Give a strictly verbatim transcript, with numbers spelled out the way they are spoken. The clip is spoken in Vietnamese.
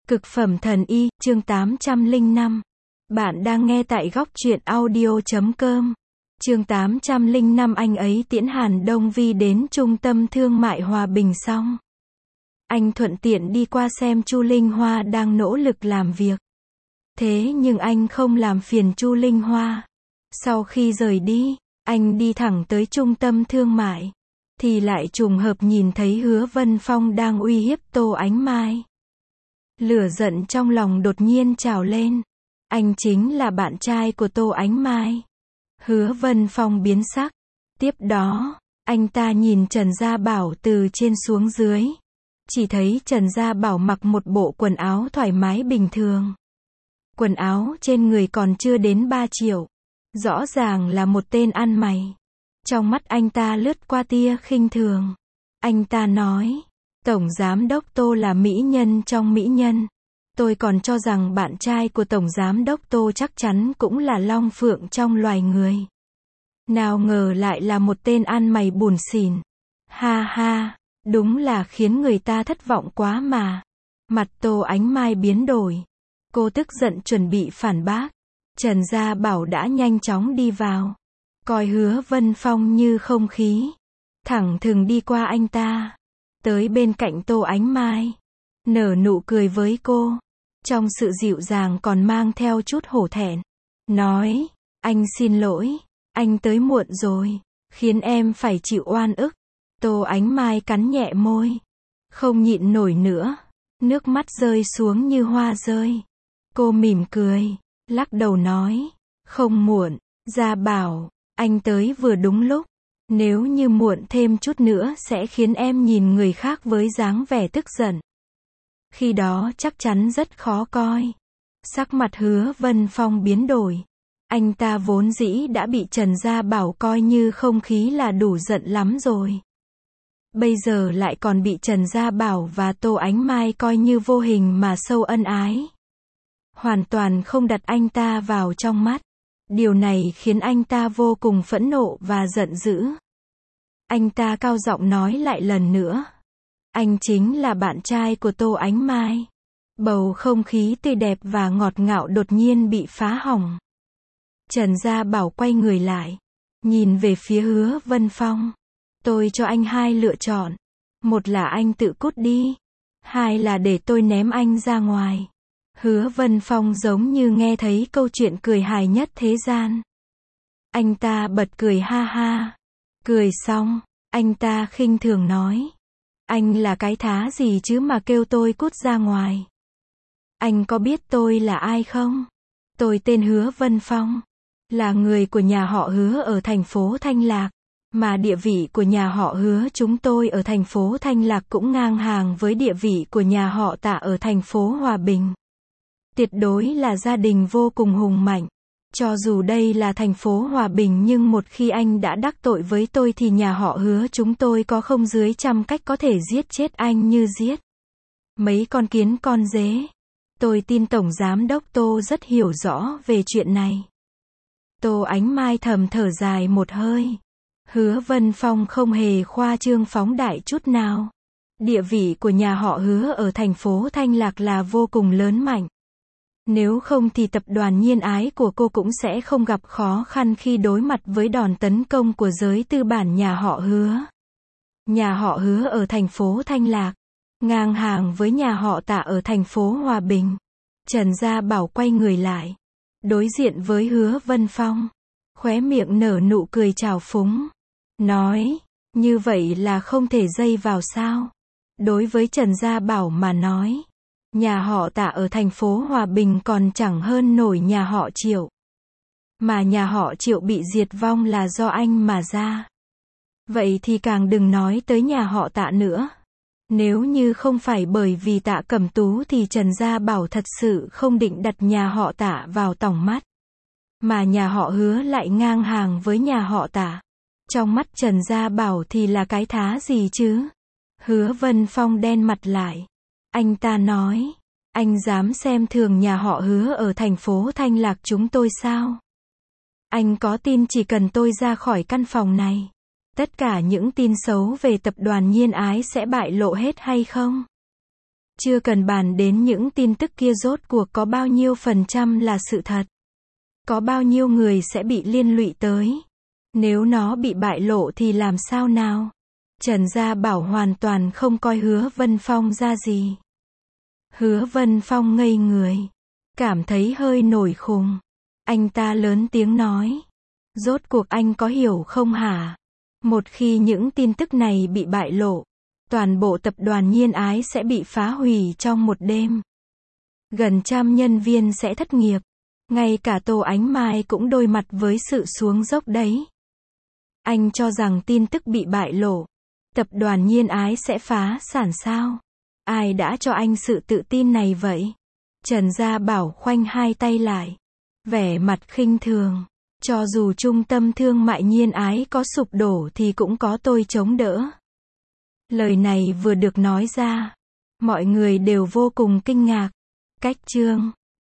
Cực phẩm thần y, chương tám trăm lẻ năm. Bạn đang nghe tại góc truyện audio chấm com. Chương tám trăm lẻ năm. Anh ấy tiễn Hàn Đông Vi đến trung tâm thương mại Hòa Bình xong, anh thuận tiện đi qua xem Chu Linh Hoa đang nỗ lực làm việc. Thế nhưng anh không làm phiền Chu Linh Hoa. Sau khi rời đi, anh đi thẳng tới trung tâm thương mại, thì lại trùng hợp nhìn thấy Hứa Vân Phong đang uy hiếp Tô Ánh Mai. Lửa giận trong lòng đột nhiên trào lên. Anh chính là bạn trai của Tô Ánh Mai. Hứa Vân Phong biến sắc. Tiếp đó, anh ta nhìn Trần Gia Bảo từ trên xuống dưới. Chỉ thấy Trần Gia Bảo mặc một bộ quần áo thoải mái bình thường. Quần áo trên người còn chưa đến ba triệu. Rõ ràng là một tên ăn mày. Trong mắt anh ta lướt qua tia khinh thường. Anh ta nói, Tổng Giám Đốc Tô là mỹ nhân trong mỹ nhân. Tôi còn cho rằng bạn trai của Tổng Giám Đốc Tô chắc chắn cũng là long phượng trong loài người. Nào ngờ lại là một tên ăn mày bủn xỉn. Ha ha, đúng là khiến người ta thất vọng quá mà. Mặt Tô Ánh Mai biến đổi. Cô tức giận chuẩn bị phản bác. Trần Gia Bảo đã nhanh chóng đi vào. Coi Hứa Vân Phong như không khí. Thẳng thừng đi qua anh ta. Tới bên cạnh Tô Ánh Mai. Nở nụ cười với cô. Trong sự dịu dàng còn mang theo chút hổ thẹn. Nói, anh xin lỗi. Anh tới muộn rồi. Khiến em phải chịu oan ức. Tô Ánh Mai cắn nhẹ môi. Không nhịn nổi nữa. Nước mắt rơi xuống như hoa rơi. Cô mỉm cười. Lắc đầu nói. Không muộn. Gia Bảo, anh tới vừa đúng lúc. Nếu như muộn thêm chút nữa sẽ khiến em nhìn người khác với dáng vẻ tức giận. Khi đó chắc chắn rất khó coi. Sắc mặt Hứa Vân Phong biến đổi. Anh ta vốn dĩ đã bị Trần Gia Bảo coi như không khí là đủ giận lắm rồi. Bây giờ lại còn bị Trần Gia Bảo và Tô Ánh Mai coi như vô hình mà sâu ân ái. Hoàn toàn không đặt anh ta vào trong mắt. Điều này khiến anh ta vô cùng phẫn nộ và giận dữ. Anh ta cao giọng nói lại lần nữa. Anh chính là bạn trai của Tô Ánh Mai. Bầu không khí tươi đẹp và ngọt ngào đột nhiên bị phá hỏng. Trần Gia Bảo quay người lại. Nhìn về phía Hứa Vân Phong. Tôi cho anh hai lựa chọn. Một là anh tự cút đi. Hai là để tôi ném anh ra ngoài. Hứa Vân Phong giống như nghe thấy câu chuyện cười hài nhất thế gian. Anh ta bật cười ha ha. Cười xong, anh ta khinh thường nói. Anh là cái thá gì chứ mà kêu tôi cút ra ngoài. Anh có biết tôi là ai không? Tôi tên Hứa Vân Phong. Là người của nhà họ Hứa ở thành phố Thanh Lạc. Mà địa vị của nhà họ Hứa chúng tôi ở thành phố Thanh Lạc cũng ngang hàng với địa vị của nhà họ Tạ ở thành phố Hòa Bình. Tuyệt đối là gia đình vô cùng hùng mạnh. Cho dù đây là thành phố Hòa Bình nhưng một khi anh đã đắc tội với tôi thì nhà họ Hứa chúng tôi có không dưới trăm cách có thể giết chết anh như giết mấy con kiến con dế. Tôi tin Tổng Giám Đốc Tô rất hiểu rõ về chuyện này. Tô Ánh Mai thầm thở dài một hơi. Hứa Vân Phong không hề khoa trương phóng đại chút nào. Địa vị của nhà họ Hứa ở thành phố Thanh Lạc là vô cùng lớn mạnh. Nếu không thì tập đoàn Nhiên Ái của cô cũng sẽ không gặp khó khăn khi đối mặt với đòn tấn công của giới tư bản nhà họ Hứa. Nhà họ Hứa ở thành phố Thanh Lạc, ngang hàng với nhà họ Tạ ở thành phố Hòa Bình. Trần Gia Bảo quay người lại, đối diện với Hứa Vân Phong, khóe miệng nở nụ cười trào phúng. Nói, như vậy là không thể dây vào sao? Đối với Trần Gia Bảo mà nói, nhà họ Tạ ở thành phố Hòa Bình còn chẳng hơn nổi nhà họ Triệu. Mà nhà họ Triệu bị diệt vong là do anh mà ra. Vậy thì càng đừng nói tới nhà họ Tạ nữa. Nếu như không phải bởi vì Tạ Cẩm Tú thì Trần Gia Bảo thật sự không định đặt nhà họ Tạ vào tỏng mắt. Mà nhà họ Hứa lại ngang hàng với nhà họ Tạ. Trong mắt Trần Gia Bảo thì là cái thá gì chứ? Hứa Vân Phong đen mặt lại. Anh ta nói, anh dám xem thường nhà họ Hứa ở thành phố Thanh Lạc chúng tôi sao? Anh có tin chỉ cần tôi ra khỏi căn phòng này, tất cả những tin xấu về tập đoàn Nhiên Ái sẽ bại lộ hết hay không? Chưa cần bàn đến những tin tức kia rốt cuộc có bao nhiêu phần trăm là sự thật. Có bao nhiêu người sẽ bị liên lụy tới. Nếu nó bị bại lộ thì làm sao nào? Trần Gia Bảo hoàn toàn không coi Hứa Vân Phong ra gì. Hứa Vân Phong ngây người. Cảm thấy hơi nổi khùng. Anh ta lớn tiếng nói. Rốt cuộc anh có hiểu không hả? Một khi những tin tức này bị bại lộ, toàn bộ tập đoàn Nhiên Ái sẽ bị phá hủy trong một đêm. Gần trăm nhân viên sẽ thất nghiệp. Ngay cả Tô Ánh Mai cũng đối mặt với sự xuống dốc đấy. Anh cho rằng tin tức bị bại lộ, tập đoàn Nhiên Ái sẽ phá sản sao? Ai đã cho anh sự tự tin này vậy? Trần Gia Bảo khoanh hai tay lại, vẻ mặt khinh thường. Cho dù trung tâm thương mại Nhiên Ái có sụp đổ thì cũng có tôi chống đỡ. Lời này vừa được nói ra, mọi người đều vô cùng kinh ngạc. Cách chương